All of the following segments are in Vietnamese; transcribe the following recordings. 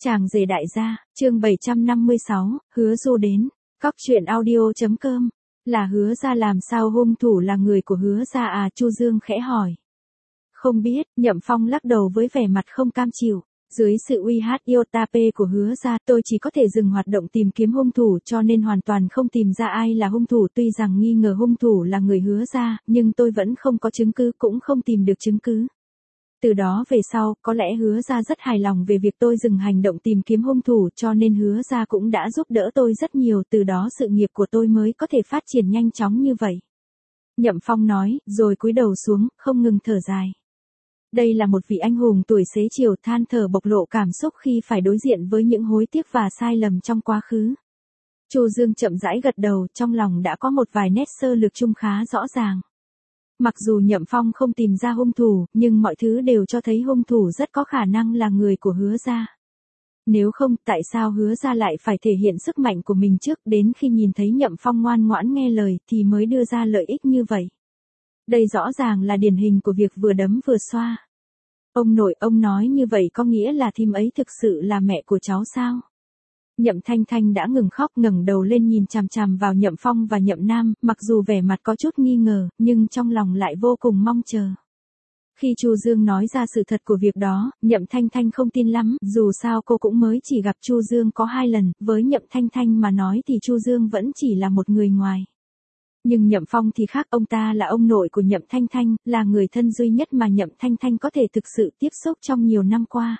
Chàng rể đại gia, chương 756, hứa du đến. Cóc truyện audio.com. Là hứa gia làm sao hung thủ là người của hứa gia à? Chu Dương khẽ hỏi. Không biết, Nhậm Phong lắc đầu với vẻ mặt không cam chịu. Dưới sự uy hiếp iota P của hứa gia, tôi chỉ có thể dừng hoạt động tìm kiếm hung thủ, cho nên hoàn toàn không tìm ra ai là hung thủ. Tuy rằng nghi ngờ hung thủ là người hứa gia, nhưng tôi vẫn không có chứng cứ, cũng không tìm được chứng cứ. Từ đó về sau, có lẽ hứa gia rất hài lòng về việc tôi dừng hành động tìm kiếm hung thủ, cho nên hứa gia cũng đã giúp đỡ tôi rất nhiều, từ đó sự nghiệp của tôi mới có thể phát triển nhanh chóng như vậy. Nhậm Phong nói, rồi cúi đầu xuống, không ngừng thở dài. Đây là một vị anh hùng tuổi xế chiều, than thở bộc lộ cảm xúc khi phải đối diện với những hối tiếc và sai lầm trong quá khứ. Chu Dương chậm rãi gật đầu, trong lòng đã có một vài nét sơ lược chung khá rõ ràng. Mặc dù Nhậm Phong không tìm ra hung thủ, nhưng mọi thứ đều cho thấy hung thủ rất có khả năng là người của hứa gia. Nếu không, tại sao hứa gia lại phải thể hiện sức mạnh của mình trước, đến khi nhìn thấy Nhậm Phong ngoan ngoãn nghe lời thì mới đưa ra lợi ích như vậy? Đây rõ ràng là điển hình của việc vừa đấm vừa xoa. Ông nội, ông nói như vậy có nghĩa là thím ấy thực sự là mẹ của cháu sao? Nhậm Thanh Thanh đã ngừng khóc, ngẩng đầu lên nhìn chằm chằm vào Nhậm Phong và Nhậm Nam, mặc dù vẻ mặt có chút nghi ngờ, nhưng trong lòng lại vô cùng mong chờ. Khi Chu Dương nói ra sự thật của việc đó, Nhậm Thanh Thanh không tin lắm, dù sao cô cũng mới chỉ gặp Chu Dương có 2 lần, với Nhậm Thanh Thanh mà nói thì Chu Dương vẫn chỉ là một người ngoài. Nhưng Nhậm Phong thì khác, ông ta là ông nội của Nhậm Thanh Thanh, là người thân duy nhất mà Nhậm Thanh Thanh có thể thực sự tiếp xúc trong nhiều năm qua.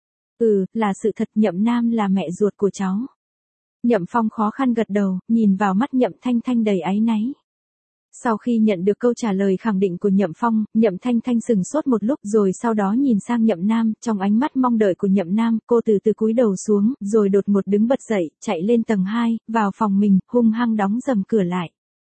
Là sự thật, Nhậm Nam là mẹ ruột của cháu. Nhậm Phong khó khăn gật đầu, nhìn vào mắt Nhậm Thanh Thanh đầy áy náy. Sau khi nhận được câu trả lời khẳng định của Nhậm Phong, Nhậm Thanh Thanh sững sốt một lúc rồi sau đó nhìn sang Nhậm Nam, trong ánh mắt mong đợi của Nhậm Nam, cô từ từ cúi đầu xuống, rồi đột ngột đứng bật dậy, chạy lên tầng 2, vào phòng mình, hung hăng đóng rầm cửa lại.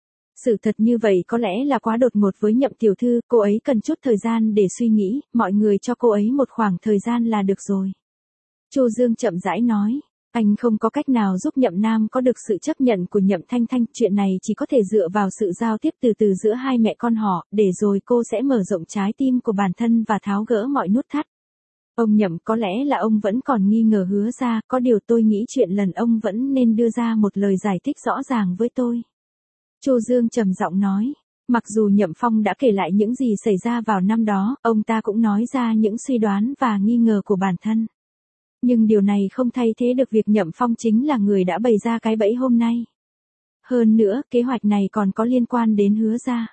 Sự thật như vậy có lẽ là quá đột ngột với Nhậm tiểu thư, cô ấy cần chút thời gian để suy nghĩ, mọi người cho cô ấy một khoảng thời gian là được rồi. Chu Dương chậm rãi nói, anh không có cách nào giúp Nhậm Nam có được sự chấp nhận của Nhậm Thanh Thanh, chuyện này chỉ có thể dựa vào sự giao tiếp từ từ giữa hai mẹ con họ, để rồi cô sẽ mở rộng trái tim của bản thân và tháo gỡ mọi nút thắt. Ông Nhậm, có lẽ là ông vẫn còn nghi ngờ hứa gia, có điều tôi nghĩ chuyện lần ông vẫn nên đưa ra một lời giải thích rõ ràng với tôi. Chu Dương trầm giọng nói. Mặc dù Nhậm Phong đã kể lại những gì xảy ra vào năm đó, ông ta cũng nói ra những suy đoán và nghi ngờ của bản thân. Nhưng điều này không thay thế được việc Nhậm Phong chính là người đã bày ra cái bẫy hôm nay. Hơn nữa, kế hoạch này còn có liên quan đến hứa gia.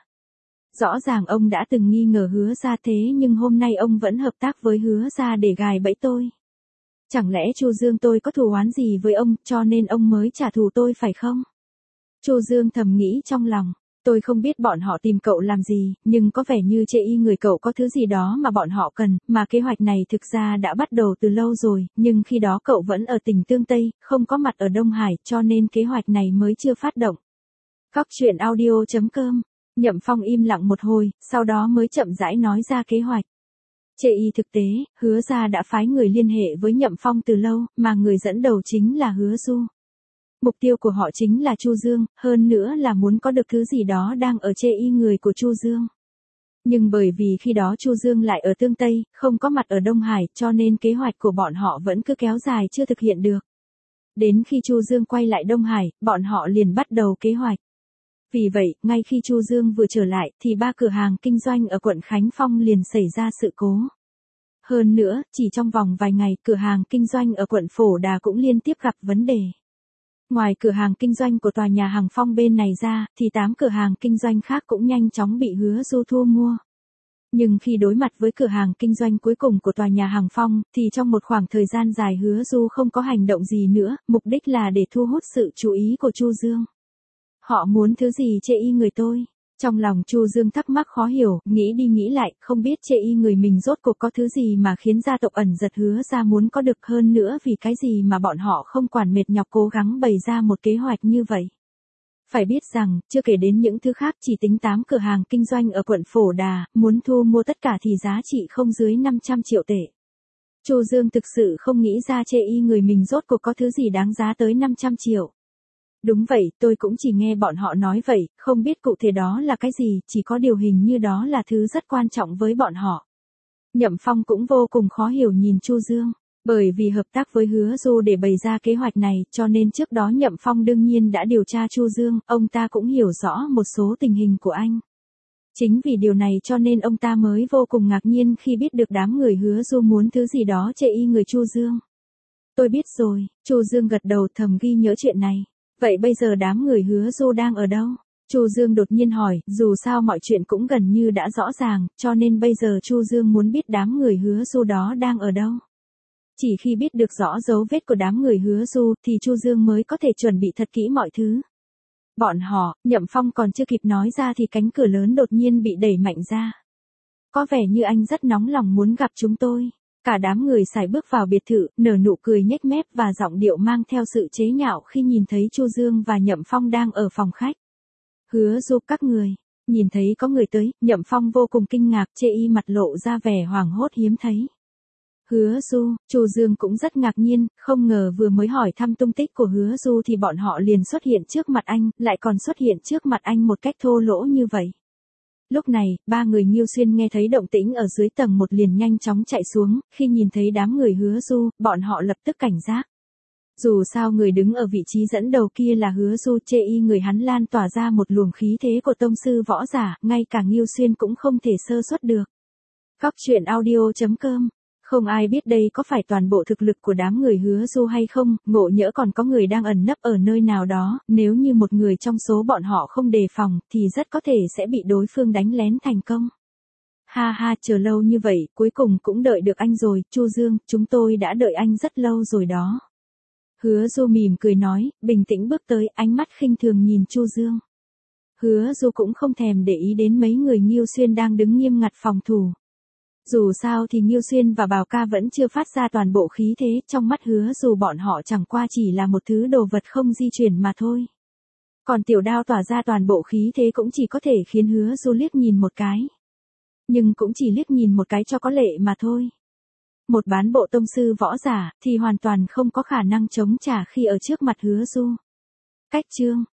Rõ ràng ông đã từng nghi ngờ hứa gia thế nhưng hôm nay ông vẫn hợp tác với hứa gia để gài bẫy tôi. Chẳng lẽ Chu Dương tôi có thù oán gì với ông, cho nên ông mới trả thù tôi phải không? Chu Dương thầm nghĩ trong lòng. Tôi không biết bọn họ tìm cậu làm gì, nhưng có vẻ như chê y người cậu có thứ gì đó mà bọn họ cần, mà kế hoạch này thực ra đã bắt đầu từ lâu rồi, nhưng khi đó cậu vẫn ở tỉnh Tương Tây, không có mặt ở Đông Hải, cho nên kế hoạch này mới chưa phát động. Cóc truyện audio.com. Nhậm Phong im lặng một hồi, sau đó mới chậm rãi nói ra kế hoạch. Chê y thực tế, hứa gia đã phái người liên hệ với Nhậm Phong từ lâu, mà người dẫn đầu chính là Hứa Du. Mục tiêu của họ chính là Chu Dương, hơn nữa là muốn có được thứ gì đó đang ở chê y người của Chu Dương. Nhưng bởi vì khi đó Chu Dương lại ở Tương Tây, không có mặt ở Đông Hải, cho nên kế hoạch của bọn họ vẫn cứ kéo dài chưa thực hiện được. Đến khi Chu Dương quay lại Đông Hải, bọn họ liền bắt đầu kế hoạch. Vì vậy, ngay khi Chu Dương vừa trở lại, thì 3 cửa hàng kinh doanh ở quận Khánh Phong liền xảy ra sự cố. Hơn nữa, chỉ trong vòng vài ngày, cửa hàng kinh doanh ở quận Phổ Đà cũng liên tiếp gặp vấn đề. Ngoài cửa hàng kinh doanh của tòa nhà Hàng Phong bên này ra, thì 8 cửa hàng kinh doanh khác cũng nhanh chóng bị Hứa Du thu mua. Nhưng khi đối mặt với cửa hàng kinh doanh cuối cùng của tòa nhà Hàng Phong, thì trong một khoảng thời gian dài Hứa Du không có hành động gì nữa, mục đích là để thu hút sự chú ý của Chu Dương. Họ muốn thứ gì chê y người tôi? Trong lòng Chu Dương thắc mắc khó hiểu, nghĩ đi nghĩ lại, không biết chê y người mình rốt cuộc có thứ gì mà khiến gia tộc ẩn giật Hứa gia muốn có được, hơn nữa vì cái gì mà bọn họ không quản mệt nhọc cố gắng bày ra một kế hoạch như vậy. Phải biết rằng, chưa kể đến những thứ khác, chỉ tính 8 cửa hàng kinh doanh ở quận Phổ Đà, muốn thu mua tất cả thì giá trị không dưới 500 triệu tệ. Chu Dương thực sự không nghĩ ra chê y người mình rốt cuộc có thứ gì đáng giá tới 500 triệu. Đúng vậy, tôi cũng chỉ nghe bọn họ nói vậy, không biết cụ thể đó là cái gì, chỉ có điều hình như đó là thứ rất quan trọng với bọn họ. Nhậm Phong cũng vô cùng khó hiểu nhìn Chu Dương. Bởi vì hợp tác với Hứa Du để bày ra kế hoạch này, cho nên trước đó Nhậm Phong đương nhiên đã điều tra Chu Dương, ông ta cũng hiểu rõ một số tình hình của anh. Chính vì điều này cho nên ông ta mới vô cùng ngạc nhiên khi biết được đám người Hứa Du muốn thứ gì đó chê y người Chu Dương. Tôi biết rồi, Chu Dương gật đầu thầm ghi nhớ chuyện này. Vậy bây giờ đám người Hứa Du đang ở đâu? Chu Dương đột nhiên hỏi, dù sao mọi chuyện cũng gần như đã rõ ràng, cho nên bây giờ Chu Dương muốn biết đám người Hứa Du đó đang ở đâu. Chỉ khi biết được rõ dấu vết của đám người Hứa Du thì Chu Dương mới có thể chuẩn bị thật kỹ mọi thứ. Bọn họ, Nhậm Phong còn chưa kịp nói ra thì cánh cửa lớn đột nhiên bị đẩy mạnh ra. Có vẻ như anh rất nóng lòng muốn gặp chúng tôi. Cả đám người sải bước vào biệt thự, nở nụ cười nhếch mép và giọng điệu mang theo sự chế nhạo khi nhìn thấy Chu Dương và Nhậm Phong đang ở phòng khách. Hứa Du các người, nhìn thấy có người tới, Nhậm Phong vô cùng kinh ngạc, chê y mặt lộ ra vẻ hoảng hốt hiếm thấy. Hứa Du, Chu Dương cũng rất ngạc nhiên, không ngờ vừa mới hỏi thăm tung tích của Hứa Du thì bọn họ liền xuất hiện trước mặt anh, lại còn xuất hiện trước mặt anh một cách thô lỗ như vậy. Lúc này, ba người Ngưu Xuyên nghe thấy động tĩnh ở dưới tầng 1 liền nhanh chóng chạy xuống, khi nhìn thấy đám người Hứa Du, bọn họ lập tức cảnh giác. Dù sao người đứng ở vị trí dẫn đầu kia là Hứa Du, chê y người hắn lan tỏa ra một luồng khí thế của tông sư võ giả, ngay cả Ngưu Xuyên cũng không thể sơ suất được. Cóc truyện audio.com. Không ai biết đây có phải toàn bộ thực lực của đám người Hứa Du hay không, ngộ nhỡ còn có người đang ẩn nấp ở nơi nào đó, nếu như một người trong số bọn họ không đề phòng, thì rất có thể sẽ bị đối phương đánh lén thành công. Ha ha, chờ lâu như vậy, cuối cùng cũng đợi được anh rồi, Chu Dương, chúng tôi đã đợi anh rất lâu rồi đó. Hứa Du mỉm cười nói, bình tĩnh bước tới, ánh mắt khinh thường nhìn Chu Dương. Hứa Du cũng không thèm để ý đến mấy người Ngưu Xuyên đang đứng nghiêm ngặt phòng thủ. Dù sao thì Ngưu Xuyên và Bào Ca vẫn chưa phát ra toàn bộ khí thế, trong mắt Hứa Du bọn họ chẳng qua chỉ là một thứ đồ vật không di chuyển mà thôi. Còn Tiểu Đao tỏa ra toàn bộ khí thế cũng chỉ có thể khiến Hứa Du liếc nhìn một cái. Nhưng cũng chỉ liếc nhìn một cái cho có lệ mà thôi. Một bán bộ tông sư võ giả thì hoàn toàn không có khả năng chống trả khi ở trước mặt Hứa Du. Cách chương